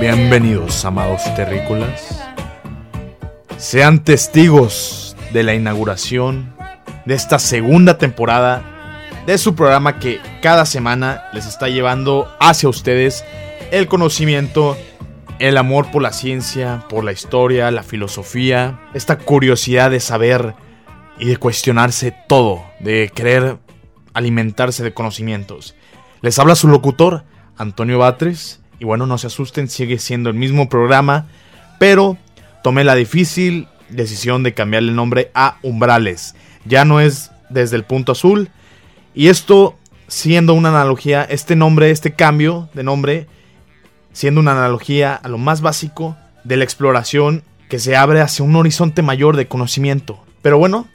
Bienvenidos, amados terrícolas. Sean testigos de la inauguración de esta segunda temporada de su programa que cada semana les está llevando hacia ustedes el conocimiento, el amor por la ciencia, por la historia, la filosofía, esta curiosidad de saber y de cuestionarse todo, de querer alimentarse de conocimientos. Les habla su locutor, Antonio Batres, y bueno, no se asusten, sigue siendo el mismo programa, pero tomé la difícil decisión de cambiarle el nombre a Umbrales. Ya no es desde el punto azul, y esto siendo una analogía, este cambio de nombre, siendo una analogía a lo más básico de la exploración que se abre hacia un horizonte mayor de conocimiento. Pero bueno,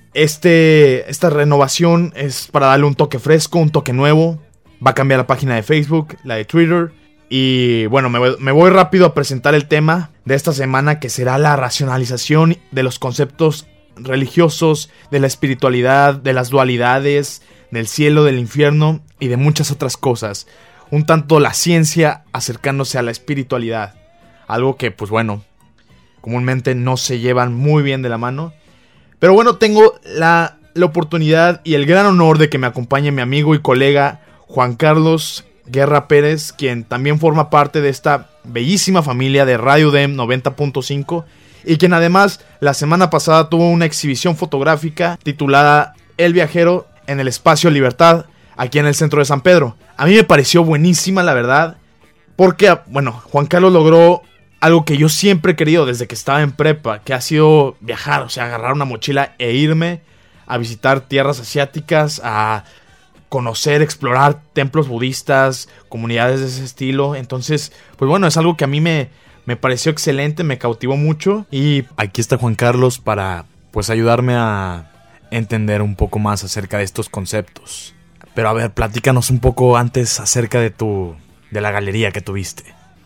esta renovación es para darle un toque fresco, un toque nuevo. Va a cambiar la página de Facebook, la de Twitter. Y bueno, me voy rápido a presentar el tema de esta semana, que será la racionalización de los conceptos religiosos, de la espiritualidad, de las dualidades, del cielo, del infierno y de muchas otras cosas. Un tanto la ciencia acercándose a la espiritualidad. Algo que, pues bueno, comúnmente no se llevan muy bien de la mano. Pero bueno, tengo la oportunidad y el gran honor de que me acompañe mi amigo y colega Juan Carlos Guerra Pérez, quien también forma parte de esta bellísima familia de Radio DEM 90.5 y quien además la semana pasada tuvo una exhibición fotográfica titulada El Viajero en el Espacio Libertad, aquí en el centro de San Pedro. A mí me pareció buenísima, la verdad, porque, bueno, Juan Carlos logró algo que yo siempre he querido desde que estaba en prepa, que ha sido viajar, o sea, agarrar una mochila e irme a visitar tierras asiáticas, a conocer, explorar templos budistas, comunidades de ese estilo. Entonces, pues bueno, es algo que a mí me pareció excelente, me cautivó mucho. Y aquí está Juan Carlos para, pues, ayudarme a entender un poco más acerca de estos conceptos. Pero a ver, platícanos un poco antes acerca de la galería que tuviste.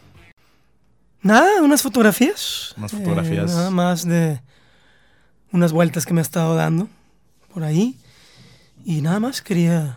Nada, unas fotografías. Unas fotografías. Nada más de unas vueltas que me he estado dando por ahí. Y nada más quería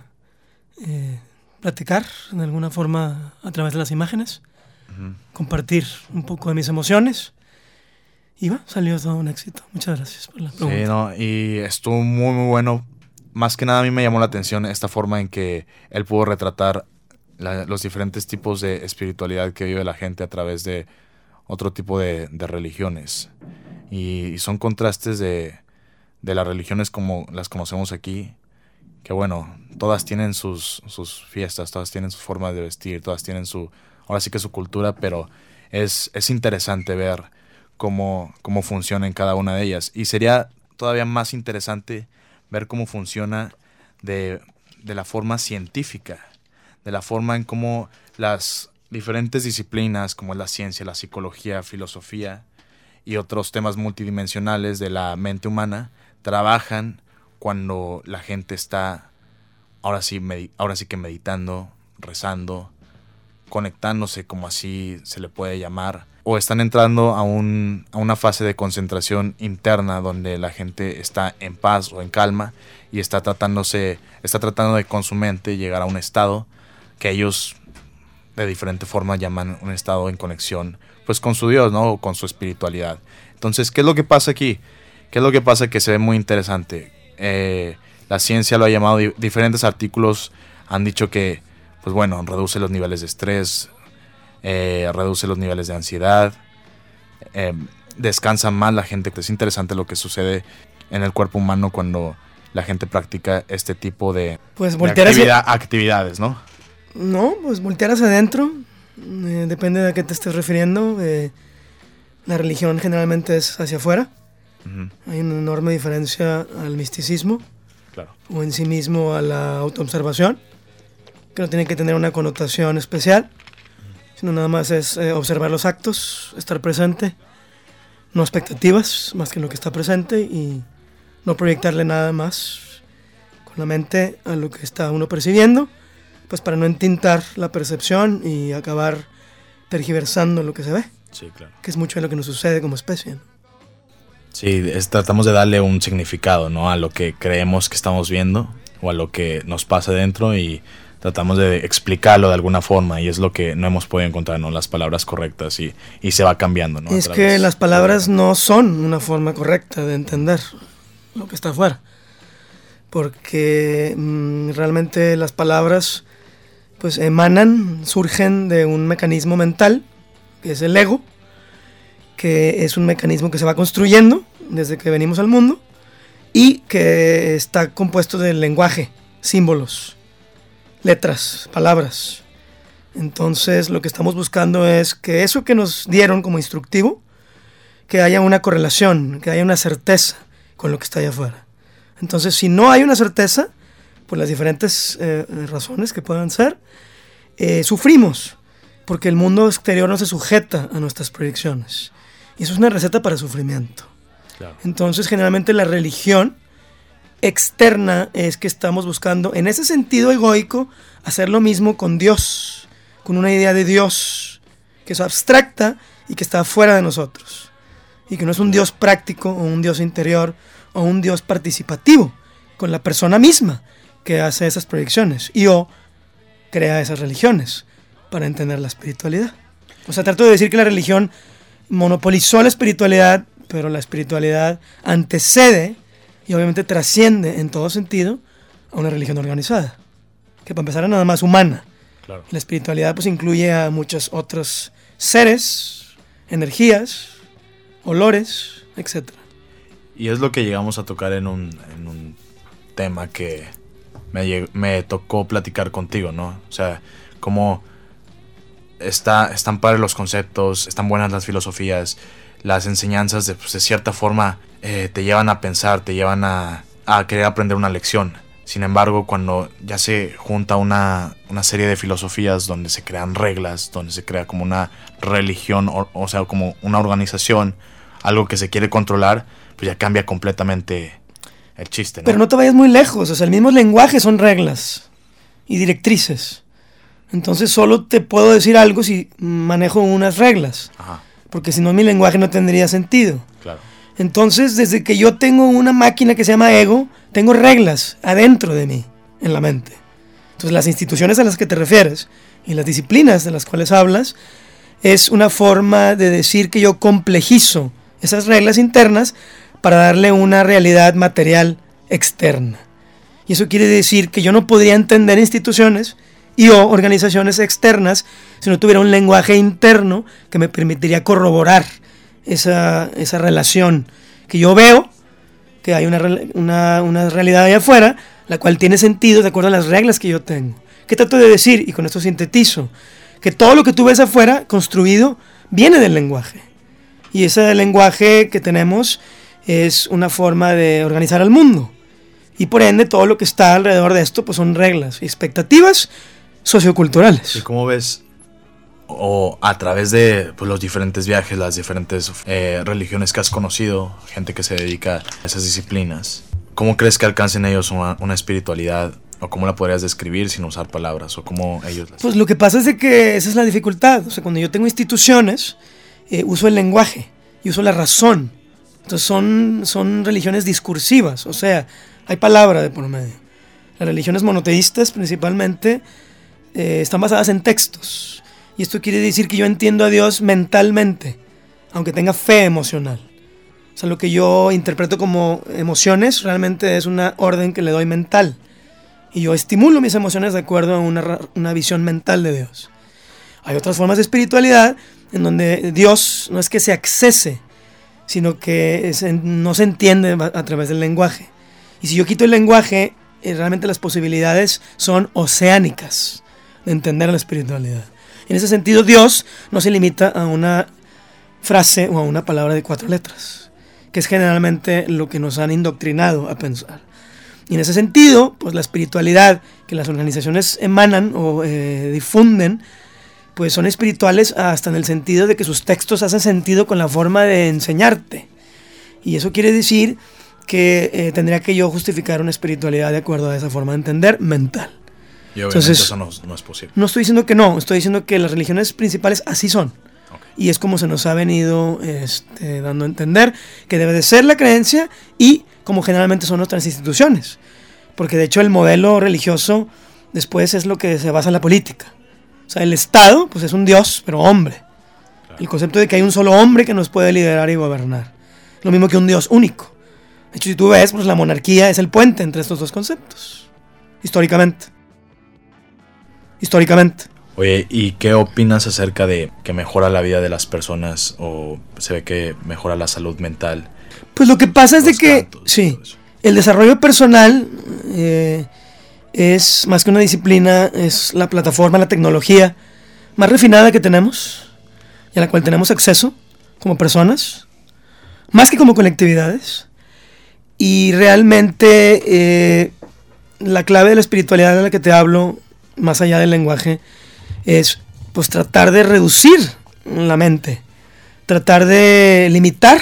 platicar de alguna forma a través de las imágenes, compartir un poco de mis emociones, y salió todo un éxito. Muchas gracias por la pregunta. Sí, no, y estuvo muy muy bueno. Más que nada a mí me llamó la atención esta forma en que él pudo retratar los diferentes tipos de espiritualidad que vive la gente a través de otro tipo de religiones, y son contrastes de las religiones como las conocemos aquí, que bueno, todas tienen sus fiestas, todas tienen su forma de vestir, todas tienen ahora sí que su cultura, pero es interesante ver cómo funciona en cada una de ellas. Y sería todavía más interesante ver cómo funciona de la forma científica, de la forma en cómo las diferentes disciplinas como la ciencia, la psicología, filosofía y otros temas multidimensionales de la mente humana trabajan cuando la gente está ahora sí que meditando, rezando, conectándose, como así se le puede llamar, o están entrando a una fase de concentración interna donde la gente está en paz o en calma y está tratando de con su mente llegar a un estado que ellos de diferente forma llaman un estado en conexión pues con su Dios, ¿no? O con su espiritualidad. Entonces, ¿qué es lo que pasa aquí? ¿Qué es lo que pasa? Que se ve muy interesante. La ciencia lo ha llamado, diferentes artículos han dicho que, pues bueno, reduce los niveles de estrés, reduce los niveles de ansiedad, descansa más la gente. Es interesante lo que sucede en el cuerpo humano cuando la gente practica este tipo de actividades, ¿no? No, pues voltear hacia adentro, depende de a qué te estés refiriendo. La religión generalmente es hacia afuera. Hay una enorme diferencia al misticismo, claro, o en sí mismo a la autoobservación, que no tiene que tener una connotación especial, sino nada más es observar los actos, estar presente, no expectativas más que lo que está presente, y no proyectarle nada más con la mente a lo que está uno percibiendo, pues para no entintar la percepción y acabar tergiversando lo que se ve. Sí, claro. Que es mucho de lo que nos sucede como especie, ¿no? Sí, tratamos de darle un significado, ¿no? A lo que creemos que estamos viendo o a lo que nos pasa dentro, y tratamos de explicarlo de alguna forma y es lo que no hemos podido encontrar, ¿no? Las palabras correctas y se va cambiando, ¿no? Es que las palabras no son una forma correcta de entender lo que está afuera, porque realmente las palabras pues surgen de un mecanismo mental, que es el ego, que es un mecanismo que se va construyendo desde que venimos al mundo y que está compuesto del lenguaje, símbolos, letras, palabras. Entonces lo que estamos buscando es que eso que nos dieron como instructivo, que haya una correlación, que haya una certeza con lo que está allá afuera. Entonces si no hay una certeza, por las diferentes razones que puedan ser, sufrimos, porque el mundo exterior no se sujeta a nuestras proyecciones. Y eso es una receta para sufrimiento. Claro. Entonces generalmente la religión externa es que estamos buscando, en ese sentido egoico, hacer lo mismo con Dios, con una idea de Dios que es abstracta y que está fuera de nosotros, y que no es un Dios práctico o un Dios interior o un Dios participativo con la persona misma que hace esas proyecciones y o crea esas religiones para entender la espiritualidad. O sea, trato de decir que la religión monopolizó la espiritualidad, pero la espiritualidad antecede y obviamente trasciende en todo sentido a una religión organizada, que para empezar es nada más humana. Claro. La espiritualidad pues incluye a muchos otros seres, energías, olores, etc. Y es lo que llegamos a tocar en un tema que me tocó platicar contigo, ¿no? O sea, cómo están padres los conceptos, están buenas las filosofías, las enseñanzas de cierta forma te llevan a pensar, te llevan a querer aprender una lección. Sin embargo, cuando ya se junta una serie de filosofías donde se crean reglas, donde se crea como una religión, o sea, como una organización, algo que se quiere controlar, pues ya cambia completamente el chiste, ¿no? Pero no te vayas muy lejos, o sea, el mismo lenguaje son reglas y directrices. Entonces solo te puedo decir algo si manejo unas reglas. Ajá. Porque si no mi lenguaje no tendría sentido. Claro. Entonces desde que yo tengo una máquina que se llama ego, tengo reglas adentro de mí, en la mente. Entonces las instituciones a las que te refieres y las disciplinas de las cuales hablas es una forma de decir que yo complejizo esas reglas internas para darle una realidad material externa. Y eso quiere decir que yo no podría entender instituciones y o organizaciones externas si no tuviera un lenguaje interno que me permitiría corroborar esa relación que yo veo, que hay una realidad allá afuera, la cual tiene sentido de acuerdo a las reglas que yo tengo. ¿Qué trato de decir? Y con esto sintetizo, que todo lo que tú ves afuera construido viene del lenguaje. Y ese lenguaje que tenemos es una forma de organizar el mundo. Y por ende todo lo que está alrededor de esto pues son reglas y expectativas socioculturales. ¿Y cómo ves, o a través de los diferentes viajes, las diferentes religiones que has conocido, gente que se dedica a esas disciplinas, cómo crees que alcancen ellos una espiritualidad? ¿O cómo la podrías describir sin usar palabras? ¿O cómo ellos Pues lo que pasa es de que esa es la dificultad. O sea, cuando yo tengo instituciones, uso el lenguaje y uso la razón. Entonces son religiones discursivas. O sea, hay palabra de por medio. Las religiones monoteístas principalmente están basadas en textos. Y esto quiere decir que yo entiendo a Dios mentalmente, aunque tenga fe emocional. O sea, lo que yo interpreto como emociones realmente es una orden que le doy mental. Y yo estimulo mis emociones de acuerdo a una visión mental de Dios. Hay otras formas de espiritualidad en donde Dios no es que se accese, sino que no se entiende a través del lenguaje. Y si yo quito el lenguaje, realmente las posibilidades son oceánicas de entender la espiritualidad. En ese sentido, Dios no se limita a una frase o a una palabra de 4 letras, que es generalmente lo que nos han indoctrinado a pensar. Y en ese sentido, pues la espiritualidad que las organizaciones emanan o difunden, pues son espirituales hasta en el sentido de que sus textos hacen sentido con la forma de enseñarte. Y eso quiere decir que tendría que yo justificar una espiritualidad de acuerdo a esa forma de entender mental. Y obviamente entonces, eso no es posible. No estoy diciendo que no, estoy diciendo que las religiones principales así son. Okay. Y es como se nos ha venido dando a entender que debe de ser la creencia y como generalmente son nuestras instituciones. Porque de hecho el modelo religioso después es lo que se basa en la política. O sea, el Estado, pues es un Dios, pero hombre. Claro. El concepto de que hay un solo hombre que nos puede liderar y gobernar. Lo mismo que un Dios único. De hecho, si tú ves, pues la monarquía es el puente entre estos dos conceptos. Históricamente. Oye, ¿y qué opinas acerca de que mejora la vida de las personas o se ve que mejora la salud mental? Pues lo que pasa es de que, cantos, sí, el desarrollo personal es más que una disciplina, es la plataforma, la tecnología más refinada que tenemos y a la cual tenemos acceso como personas, más que como colectividades. Y realmente la clave de la espiritualidad de la que te hablo, más allá del lenguaje, es pues tratar de reducir la mente, tratar de limitar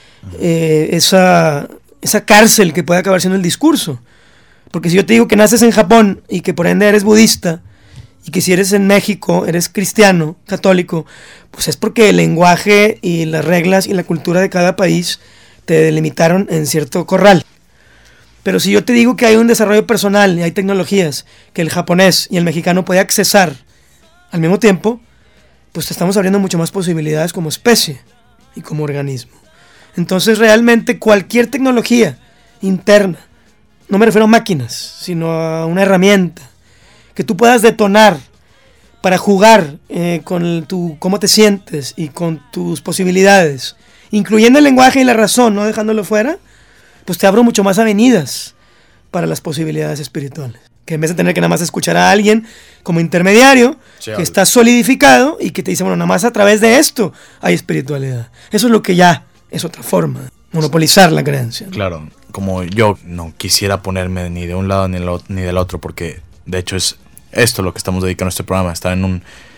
esa cárcel que puede acabar siendo el discurso. Porque si yo te digo que naces en Japón y que por ende eres budista, y que si eres en México eres cristiano, católico, pues es porque el lenguaje y las reglas y la cultura de cada país te delimitaron en cierto corral. Pero si yo te digo que hay un desarrollo personal y hay tecnologías que el japonés y el mexicano pueden accesar al mismo tiempo, pues te estamos abriendo mucho más posibilidades como especie y como organismo. Entonces realmente cualquier tecnología interna, no me refiero a máquinas, sino a una herramienta que tú puedas detonar para jugar con cómo te sientes y con tus posibilidades, incluyendo el lenguaje y la razón, no dejándolo fuera, pues te abro mucho más avenidas para las posibilidades espirituales. Que en vez de tener que nada más escuchar a alguien como intermediario, sí, que está solidificado y que te dice, bueno, nada más a través de esto hay espiritualidad. Eso es lo que ya es otra forma, monopolizar la creencia, ¿no? Claro, como yo no quisiera ponerme ni de un lado ni del otro, porque de hecho es esto lo que estamos dedicando a este programa, estar en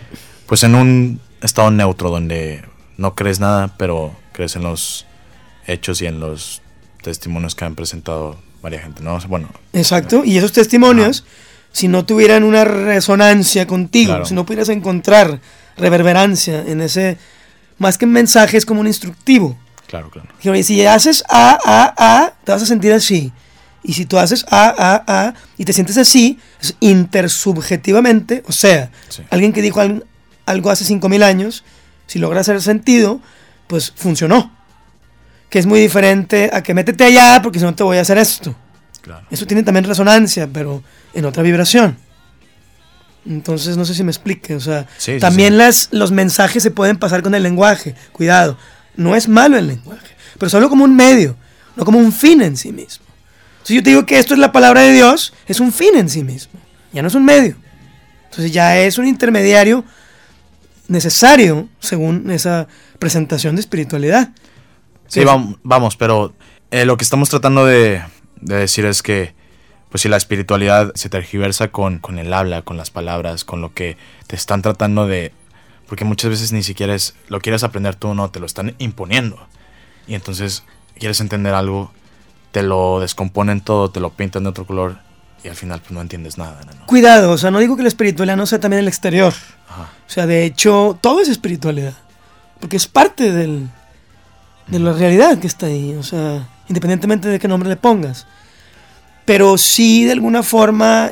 un estado neutro donde no crees nada, pero crees en los hechos y en los testimonios que han presentado varias gente, ¿no? Bueno, exacto, y esos testimonios, si no tuvieran una resonancia contigo, claro, si no pudieras encontrar reverberancia en ese, más que un mensaje, es como un instructivo. Claro. Y si haces A, te vas a sentir así. Y si tú haces A, y te sientes así, es intersubjetivamente, o sea, sí, alguien que dijo algo hace 5,000 años, si logra hacer sentido, pues funcionó. Que es muy diferente a que métete allá porque si no te voy a hacer esto. Claro. Eso tiene también resonancia, pero en otra vibración. Entonces no sé si me explique. O sea, sí, también sí. Los mensajes se pueden pasar con el lenguaje. Cuidado, no es malo el lenguaje, pero solo como un medio, no como un fin en sí mismo. Si yo te digo que esto es la palabra de Dios, es un fin en sí mismo, ya no es un medio. Entonces ya es un intermediario necesario según esa presentación de espiritualidad. Sí, vamos, pero lo que estamos tratando de decir es que pues si la espiritualidad se tergiversa con el habla, con las palabras, con lo que te están tratando de... Porque muchas veces ni siquiera lo quieres aprender tú, no, te lo están imponiendo. Y entonces quieres entender algo, te lo descomponen todo, te lo pintan de otro color y al final pues no entiendes nada, ¿no? Cuidado, o sea, no digo que la espiritualidad no sea también el exterior. Ajá. O sea, de hecho, todo es espiritualidad. Porque es parte de la realidad que está ahí, o sea, independientemente de qué nombre le pongas. Pero sí, de alguna forma,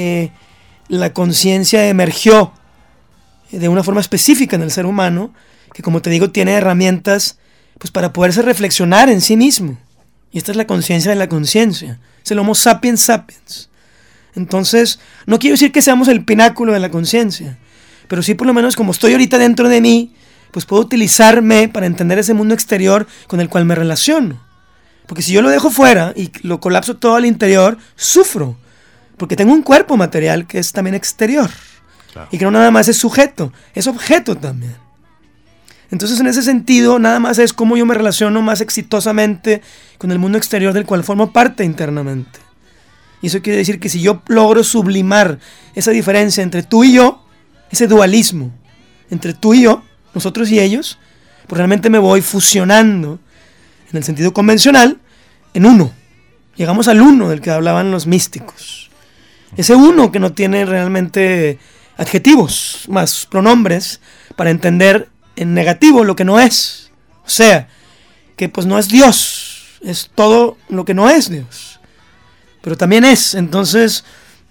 la conciencia emergió de una forma específica en el ser humano, que como te digo, tiene herramientas pues, para poderse reflexionar en sí mismo. Y esta es la conciencia de la conciencia, es el Homo sapiens sapiens. Entonces, no quiero decir que seamos el pináculo de la conciencia, pero sí por lo menos como estoy ahorita dentro de mí, pues puedo utilizarme para entender ese mundo exterior con el cual me relaciono. Porque si yo lo dejo fuera y lo colapso todo al interior, sufro. Porque tengo un cuerpo material que es también exterior. Claro. Y que no nada más es sujeto, es objeto también. Entonces en ese sentido, nada más es cómo yo me relaciono más exitosamente con el mundo exterior del cual formo parte internamente. Y eso quiere decir que si yo logro sublimar esa diferencia entre tú y yo, ese dualismo entre tú y yo, nosotros y ellos, pues realmente me voy fusionando en el sentido convencional en uno. Llegamos al uno del que hablaban los místicos. Ese uno que no tiene realmente adjetivos, más pronombres, para entender en negativo lo que no es. O sea, que pues no es Dios, es todo lo que no es Dios. Pero también es, entonces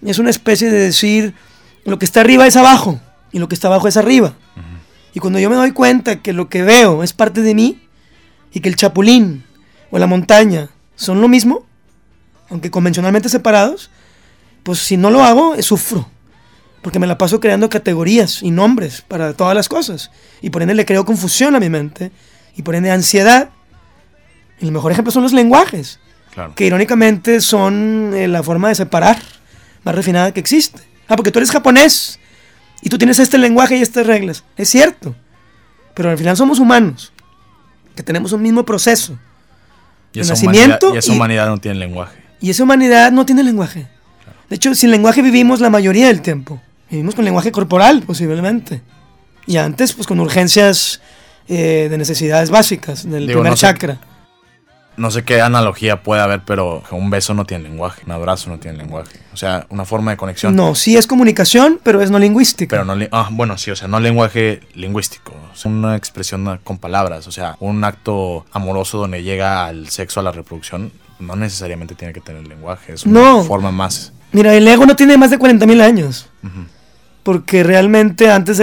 Es una especie de decir, lo que está arriba es abajo y lo que está abajo es arriba. Y cuando yo me doy cuenta que lo que veo es parte de mí y que el chapulín o la montaña son lo mismo, aunque convencionalmente separados, pues si no lo hago, sufro. Porque me la paso creando categorías y nombres para todas las cosas. Y por ende le creo confusión a mi mente. Y por ende ansiedad. Y el mejor ejemplo son los lenguajes. Claro. Que irónicamente son la forma de separar más refinada que existe. Porque tú eres japonés. Y tú tienes este lenguaje y estas reglas. Es cierto. Pero al final somos humanos. Que tenemos un mismo proceso. Y esa nacimiento. Y esa humanidad no tiene lenguaje. Y esa humanidad no tiene lenguaje. Claro. De hecho, sin lenguaje vivimos la mayoría del tiempo. Vivimos con lenguaje corporal, posiblemente. Y antes, pues con urgencias de necesidades básicas del primer chakra. No sé qué analogía puede haber, pero un beso no tiene lenguaje, un abrazo no tiene lenguaje. O sea, una forma de conexión. No, sí es comunicación, pero es no lingüística. Pero no, bueno, sí, o sea, no lenguaje lingüístico. Es una expresión con palabras. O sea, un acto amoroso donde llega al sexo, a la reproducción, no necesariamente tiene que tener lenguaje. Es una forma más. Mira, el ego no tiene más de 40,000 años. Porque realmente antes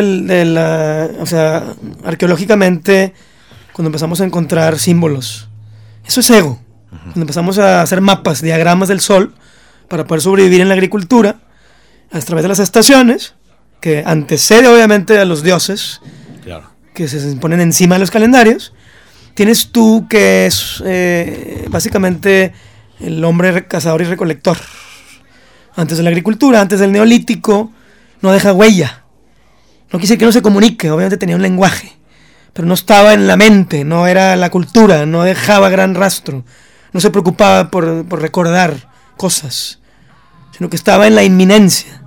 o sea, arqueológicamente, cuando empezamos a encontrar símbolos, eso es ego. Cuando empezamos a hacer mapas, diagramas del sol, para poder sobrevivir en la agricultura, a través de las estaciones, que antecede obviamente a los dioses, claro, que se ponen encima de los calendarios, tienes tú que es básicamente el hombre cazador y recolector. Antes de la agricultura, antes del neolítico, no deja huella. No quise que no se comunique, obviamente tenía un lenguaje, pero no estaba en la mente, no era la cultura, no dejaba gran rastro, no se preocupaba por recordar cosas, sino que estaba en la inminencia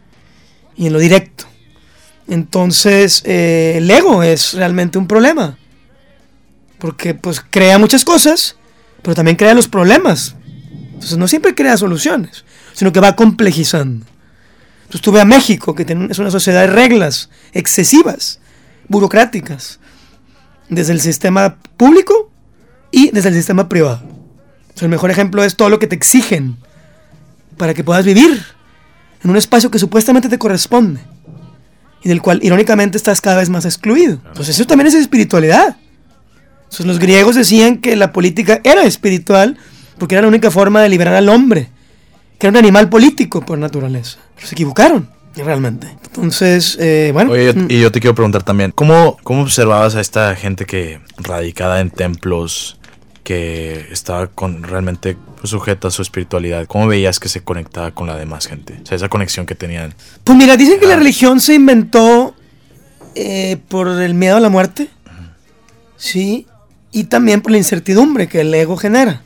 y en lo directo. Entonces, el ego es realmente un problema, porque pues crea muchas cosas, pero también crea los problemas. Entonces no siempre crea soluciones, sino que va complejizando. Entonces tú ve a México, que es una sociedad de reglas excesivas, burocráticas, desde el sistema público y desde el sistema privado. Entonces, el mejor ejemplo es todo lo que te exigen para que puedas vivir en un espacio que supuestamente te corresponde y del cual irónicamente estás cada vez más excluido. Entonces eso también es espiritualidad. Entonces los griegos decían que la política era espiritual porque era la única forma de liberar al hombre, que era un animal político por naturaleza. Pero se equivocaron, realmente. Entonces, bueno. Oye, y yo te quiero preguntar también, ¿cómo observabas a esta gente que radicada en templos, que estaba realmente sujeta a su espiritualidad? ¿Cómo veías que se conectaba con la demás gente? O sea, esa conexión que tenían. Pues mira, dicen que la religión se inventó por el miedo a la muerte, sí, y también por la incertidumbre que el ego genera.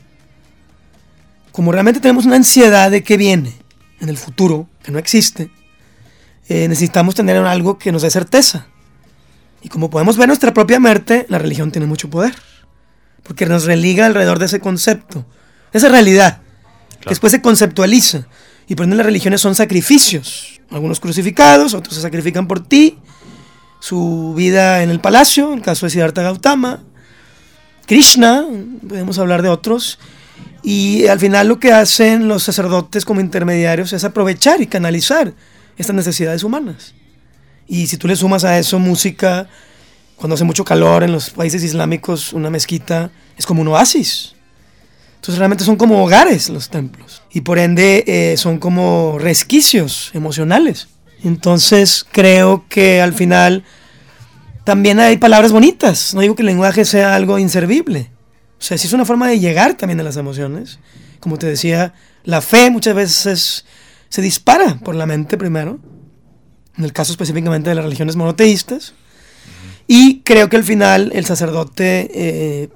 Como realmente tenemos una ansiedad de qué viene en el futuro, que no existe, necesitamos tener algo que nos dé certeza. Y como podemos ver nuestra propia muerte, la religión tiene mucho poder, porque nos religa alrededor de ese concepto, esa realidad, claro, que después se conceptualiza. Y por ende las religiones son sacrificios, algunos crucificados, otros se sacrifican por ti, su vida en el palacio, en el caso de Siddhartha Gautama, Krishna, podemos hablar de otros. Y al final lo que hacen los sacerdotes como intermediarios es aprovechar y canalizar estas necesidades humanas. Y si tú le sumas a eso música, cuando hace mucho calor en los países islámicos, una mezquita es como un oasis. Entonces realmente son como hogares los templos. Y por ende son como resquicios emocionales. Entonces creo que al final también hay palabras bonitas. No digo que el lenguaje sea algo inservible. O sea, sí es una forma de llegar también a las emociones. Como te decía, la fe muchas veces se dispara por la mente primero, en el caso específicamente de las religiones monoteístas. Y creo que al final el sacerdote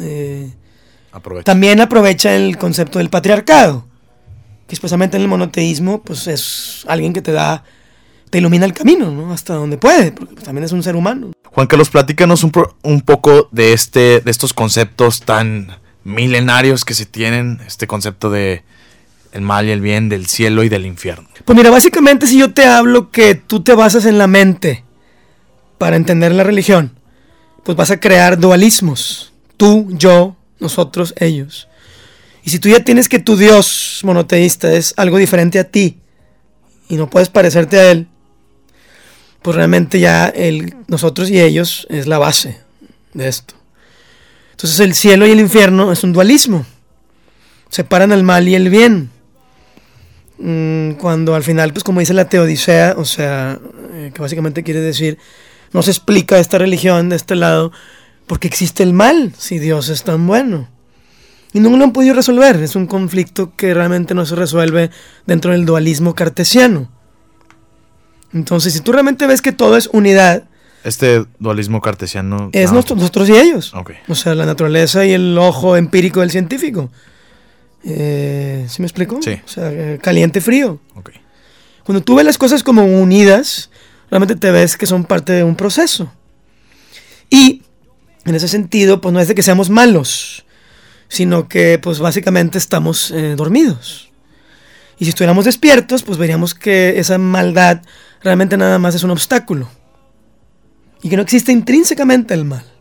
también aprovecha el concepto del patriarcado, que especialmente en el monoteísmo pues es alguien que te ilumina el camino, ¿no? Hasta donde puede, porque también es un ser humano. Juan Carlos, platícanos un poco de estos conceptos tan milenarios que se tienen, este concepto de el mal y el bien, del cielo y del infierno. Pues mira, básicamente si yo te hablo que tú te basas en la mente para entender la religión, pues vas a crear dualismos, tú, yo, nosotros, ellos. Y si tú ya tienes que tu Dios monoteísta es algo diferente a ti, y no puedes parecerte a él, pues realmente ya nosotros y ellos es la base de esto. Entonces el cielo y el infierno es un dualismo. Separan el mal y el bien. Cuando al final, pues como dice la Teodicea, o sea, que básicamente quiere decir, no se explica esta religión de este lado, porque existe el mal, si Dios es tan bueno. Y no lo han podido resolver. Es un conflicto que realmente no se resuelve dentro del dualismo cartesiano. Entonces, si tú realmente ves que todo es unidad, este dualismo cartesiano es nosotros y ellos. Okay. O sea, la naturaleza y el ojo empírico del científico. ¿Sí me explico? Sí. O sea, caliente, frío. Okay. Cuando tú ves las cosas como unidas, realmente te ves que son parte de un proceso. Y en ese sentido, pues no es de que seamos malos, sino que pues básicamente estamos dormidos. Y si estuviéramos despiertos, pues veríamos que esa maldad realmente nada más es un obstáculo. Y que no existe intrínsecamente el mal.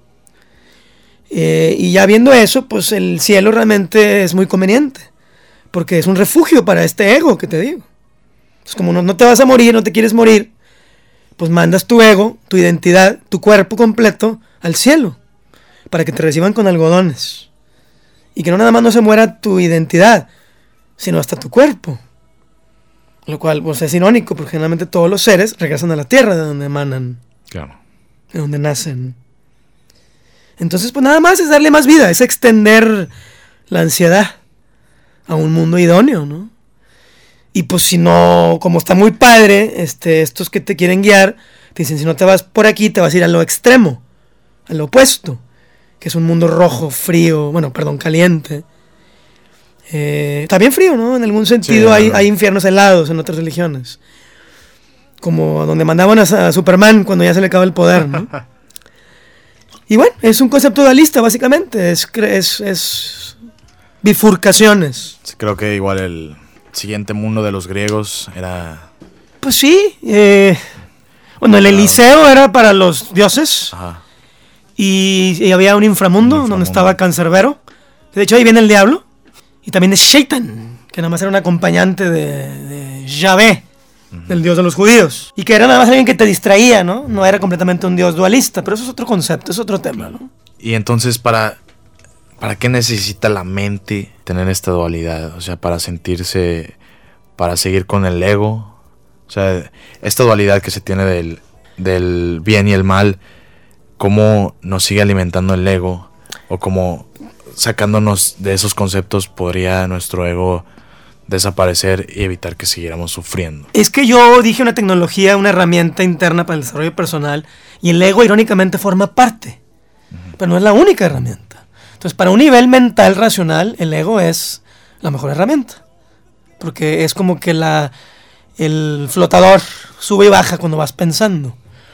Y ya viendo eso, pues el cielo realmente es muy conveniente, porque es un refugio para este ego que te digo. Entonces, como no te vas a morir, no te quieres morir, pues mandas tu ego, tu identidad, tu cuerpo completo al cielo, para que te reciban con algodones. Y que no nada más no se muera tu identidad, sino hasta tu cuerpo. Lo cual pues, es irónico, porque generalmente todos los seres regresan a la tierra de donde emanan, claro, de donde nacen. Entonces, pues nada más es darle más vida, es extender la ansiedad a un mundo idóneo, ¿no? Y pues si no, como está muy padre, estos que te quieren guiar, te dicen, si no te vas por aquí, te vas a ir a lo extremo, a lo opuesto, que es un mundo rojo, frío, caliente. Está bien frío, ¿no? En algún sentido sí, hay infiernos helados en otras religiones. Como donde mandaban a Superman cuando ya se le acaba el poder, ¿no? Y bueno, es un concepto dualista, básicamente. Es bifurcaciones. Creo que igual el siguiente mundo de los griegos era... Pues sí. El Eliseo era para los dioses. Ajá. Y había un inframundo donde estaba Cancerbero. De hecho, ahí viene el diablo. Y también de Shaitan, que nada más era un acompañante de Yahvé, del dios de los judíos. Y que era nada más alguien que te distraía, ¿no? No era completamente un dios dualista, pero eso es otro concepto, es otro tema, ¿no? Y entonces, ¿para qué necesita la mente tener esta dualidad? O sea, para sentirse, para seguir con el ego. O sea, esta dualidad que se tiene del bien y el mal, ¿cómo nos sigue alimentando el ego? O cómo sacándonos de esos conceptos podría nuestro ego desaparecer y evitar que siguiéramos sufriendo. Es que yo dije una tecnología, una herramienta interna para el desarrollo personal, y el ego irónicamente forma parte, pero no es la única herramienta. Entonces, para un nivel mental racional, el ego es la mejor herramienta, porque es como que el flotador sube y baja cuando vas pensando.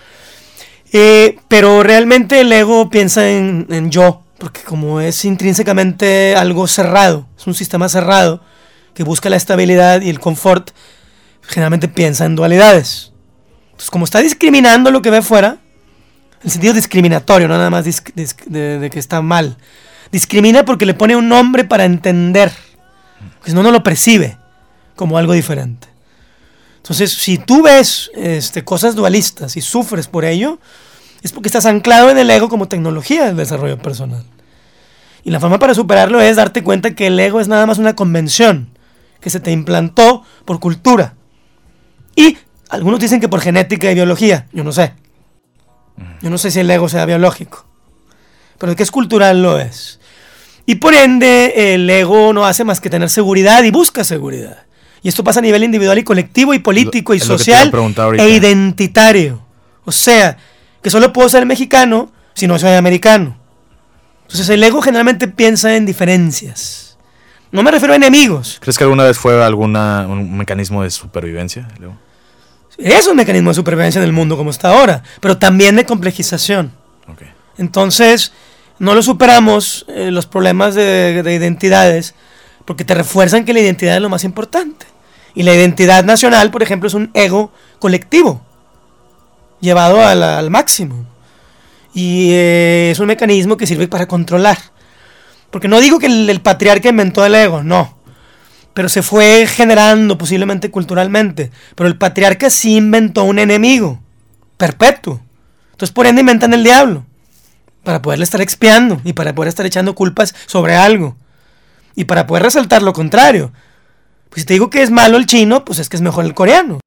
Pero realmente el ego piensa en yo, porque como es intrínsecamente algo cerrado, es un sistema cerrado, que busca la estabilidad y el confort, generalmente piensa en dualidades. Entonces, como está discriminando lo que ve fuera, en sentido discriminatorio, no nada más de que está mal, discrimina porque le pone un nombre para entender, porque si no, no lo percibe como algo diferente. Entonces, si tú ves cosas dualistas y sufres por ello, es porque estás anclado en el ego como tecnología del desarrollo personal. Y la forma para superarlo es darte cuenta que el ego es nada más una convención que se te implantó por cultura. Y algunos dicen que por genética y biología. Yo no sé. Yo no sé si el ego sea biológico. Pero el que es cultural lo es. Y por ende, el ego no hace más que tener seguridad y busca seguridad. Y esto pasa a nivel individual y colectivo y político y social e identitario. O sea, que solo puedo ser mexicano si no soy americano. Entonces el ego generalmente piensa en diferencias. No me refiero a enemigos. ¿Crees que alguna vez fue un mecanismo de supervivencia? Es un mecanismo de supervivencia en el mundo como está ahora, pero también de complejización. Okay. Entonces, no lo superamos los problemas de identidades, porque te refuerzan que la identidad es lo más importante. Y la identidad nacional, por ejemplo, es un ego colectivo, llevado al máximo. Y es un mecanismo que sirve para controlar. Porque no digo que el patriarca inventó el ego, no. pero se fue generando posiblemente culturalmente. Pero el patriarca sí inventó un enemigo perpetuo. Entonces por ende inventan el diablo, para poderle estar expiando y para poder estar echando culpas sobre algo y para poder resaltar lo contrario. Pues si te digo que es malo el chino, pues es que es mejor el coreano.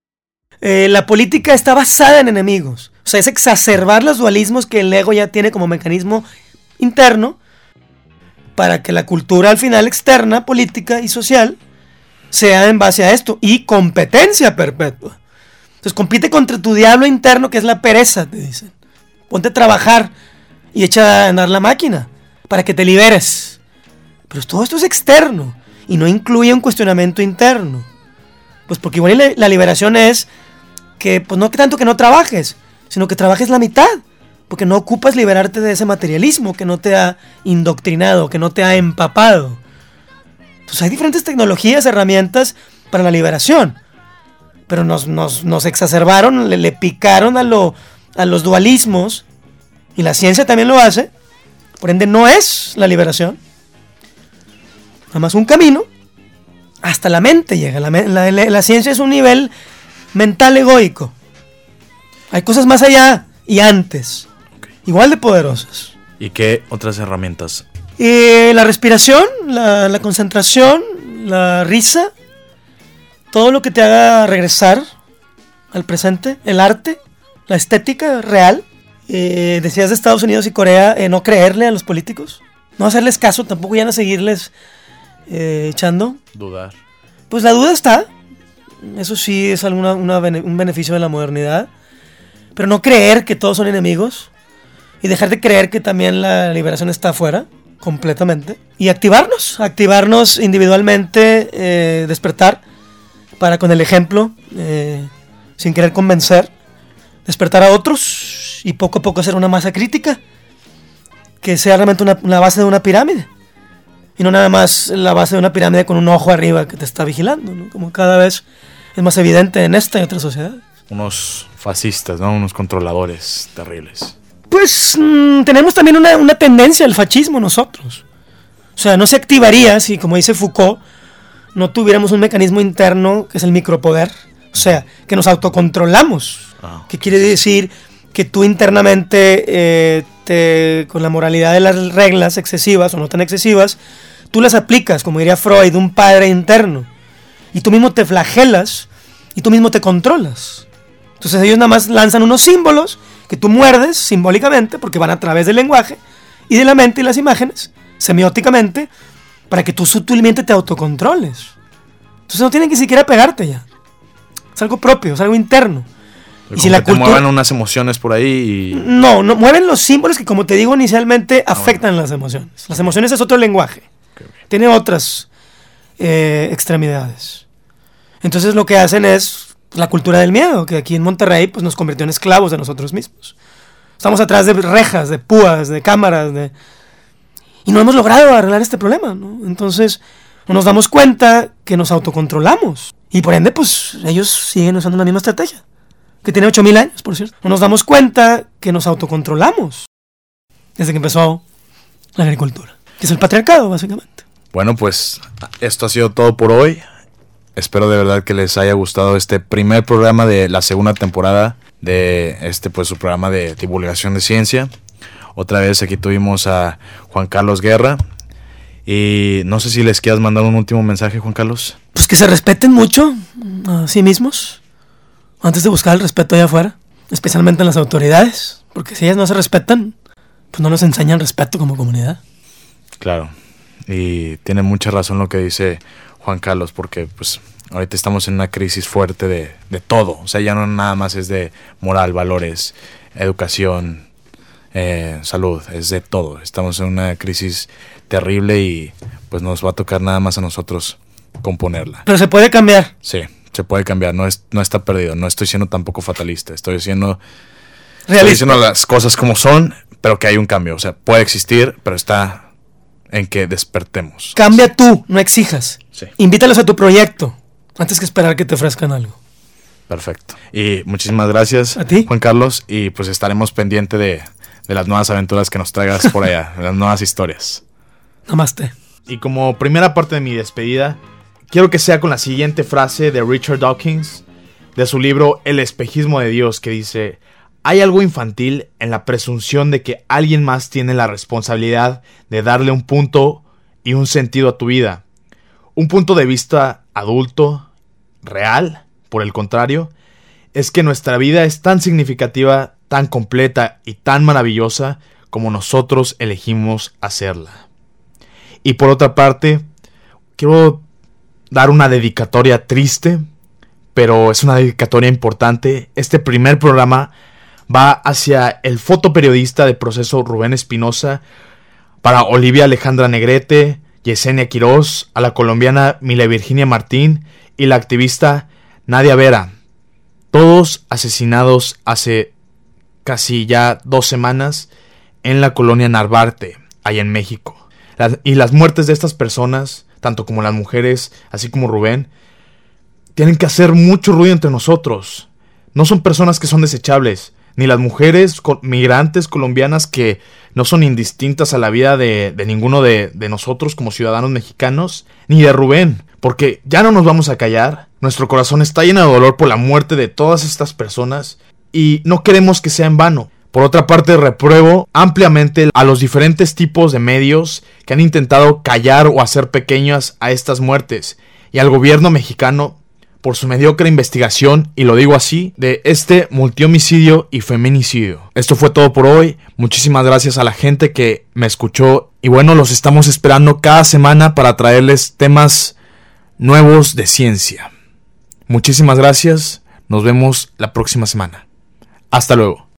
La política está basada en enemigos. O sea, es exacerbar los dualismos que el ego ya tiene como mecanismo interno para que la cultura al final externa, política y social, sea en base a esto. Y competencia perpetua. Entonces compite contra tu diablo interno, que es la pereza, te dicen. Ponte a trabajar y echa a andar la máquina para que te liberes. Pero todo esto es externo y no incluye un cuestionamiento interno. Pues porque igual la liberación es que, pues no tanto que no trabajes, sino que trabajes la mitad. Porque no ocupas liberarte de ese materialismo que no te ha indoctrinado, que no te ha empapado. Entonces hay diferentes tecnologías, herramientas para la liberación. Pero nos exacerbaron, le picaron a los dualismos. Y la ciencia también lo hace. Por ende no es la liberación. Nada más un camino. Hasta la mente llega. La ciencia es un nivel mental egoico. Hay cosas más allá y antes. Okay. Igual de poderosas. ¿Y qué otras herramientas? La respiración, la concentración, la risa. Todo lo que te haga regresar al presente. El arte, la estética real. Decías de Estados Unidos y Corea, no creerle a los políticos. No hacerles caso, tampoco ya no seguirles echando. Dudar. Pues la duda está. Eso sí es un beneficio de la modernidad. Pero no creer que todos son enemigos. Y dejar de creer que también la liberación está afuera, completamente. Y activarnos individualmente, despertar, para con el ejemplo, sin querer convencer, despertar a otros y poco a poco hacer una masa crítica que sea realmente la base de una pirámide. Y no nada más la base de una pirámide con un ojo arriba que te está vigilando, ¿no? Como cada vez es más evidente en esta y otras sociedades. Unos fascistas, ¿no? Unos controladores terribles. Pues tenemos también una tendencia al fascismo nosotros. O sea, no se activaría si, como dice Foucault, no tuviéramos un mecanismo interno que es el micropoder. O sea, que nos autocontrolamos. ¿Qué quiere decir? Que tú internamente, con la moralidad de las reglas excesivas o no tan excesivas, tú las aplicas, como diría Freud, un padre interno. Y tú mismo te flagelas y tú mismo te controlas. Entonces ellos nada más lanzan unos símbolos que tú muerdes simbólicamente porque van a través del lenguaje y de la mente y las imágenes, semióticamente, para que tú sutilmente te autocontroles. Entonces no tienen que siquiera pegarte ya. Es algo propio, es algo interno. Y si la cultura mueven unas emociones por ahí y... No mueven los símbolos que, como te digo inicialmente, afectan las emociones. Las emociones es otro lenguaje. Okay. Tiene otras extremidades. Entonces lo que hacen es la cultura del miedo, que aquí en Monterrey pues, nos convirtió en esclavos de nosotros mismos. Estamos atrás de rejas, de púas, de cámaras, y no hemos logrado arreglar este problema, ¿no? Entonces nos damos cuenta que nos autocontrolamos. Y por ende, pues ellos siguen usando la misma estrategia, que tiene 8,000 años, por cierto. Nos damos cuenta que nos autocontrolamos desde que empezó la agricultura, que es el patriarcado, básicamente. Bueno, pues esto ha sido todo por hoy. Espero de verdad que les haya gustado este primer programa de la segunda temporada de pues su programa de divulgación de ciencia. Otra vez aquí tuvimos a Juan Carlos Guerra. Y no sé si les quieras mandar un último mensaje, Juan Carlos. Pues que se respeten mucho a sí mismos antes de buscar el respeto allá afuera, especialmente en las autoridades, porque si ellas no se respetan, pues no nos enseñan respeto como comunidad. Claro, y tiene mucha razón lo que dice Juan Carlos, porque pues ahorita estamos en una crisis fuerte de todo. O sea, ya no nada más es de moral, valores, educación, salud, es de todo. Estamos en una crisis terrible y pues nos va a tocar nada más a nosotros componerla. Pero se puede cambiar. Sí, se puede cambiar, no está perdido. No estoy siendo tampoco fatalista, estoy diciendo las cosas como son, pero que hay un cambio. O sea, puede existir, pero está en que despertemos. Cambia tú, no exijas. Sí. Invítalos a tu proyecto antes que esperar que te ofrezcan algo. Perfecto. Y muchísimas gracias a ti, Juan Carlos, y pues estaremos pendientes de las nuevas aventuras que nos traigas por allá, de las nuevas historias. Namaste. Y como primera parte de mi despedida, quiero que sea con la siguiente frase de Richard Dawkins, de su libro El espejismo de Dios, que dice: hay algo infantil en la presunción de que alguien más tiene la responsabilidad de darle un punto y un sentido a tu vida. Un punto de vista adulto, real, por el contrario, es que nuestra vida es tan significativa, tan completa y tan maravillosa como nosotros elegimos hacerla. Y por otra parte, quiero dar una dedicatoria triste, pero es una dedicatoria importante. Este primer programa va hacia el fotoperiodista de Proceso Rubén Espinosa, para Olivia Alejandra Negrete, Yesenia Quiroz, a la colombiana Mila Virginia Martín y la activista Nadia Vera, todos asesinados hace casi ya 2 semanas en la colonia Narvarte, allá en México. Y las muertes de estas personas, tanto como las mujeres, así como Rubén, tienen que hacer mucho ruido entre nosotros. No son personas que son desechables, ni las mujeres migrantes colombianas que no son indistintas a la vida de ninguno de nosotros como ciudadanos mexicanos, ni de Rubén, porque ya no nos vamos a callar. Nuestro corazón está lleno de dolor por la muerte de todas estas personas y no queremos que sea en vano. Por otra parte, repruebo ampliamente a los diferentes tipos de medios que han intentado callar o hacer pequeñas a estas muertes, y al gobierno mexicano por su mediocre investigación, y lo digo así, de este multihomicidio y feminicidio. Esto fue todo por hoy. Muchísimas gracias a la gente que me escuchó, y bueno, los estamos esperando cada semana para traerles temas nuevos de ciencia. Muchísimas gracias. Nos vemos la próxima semana. Hasta luego.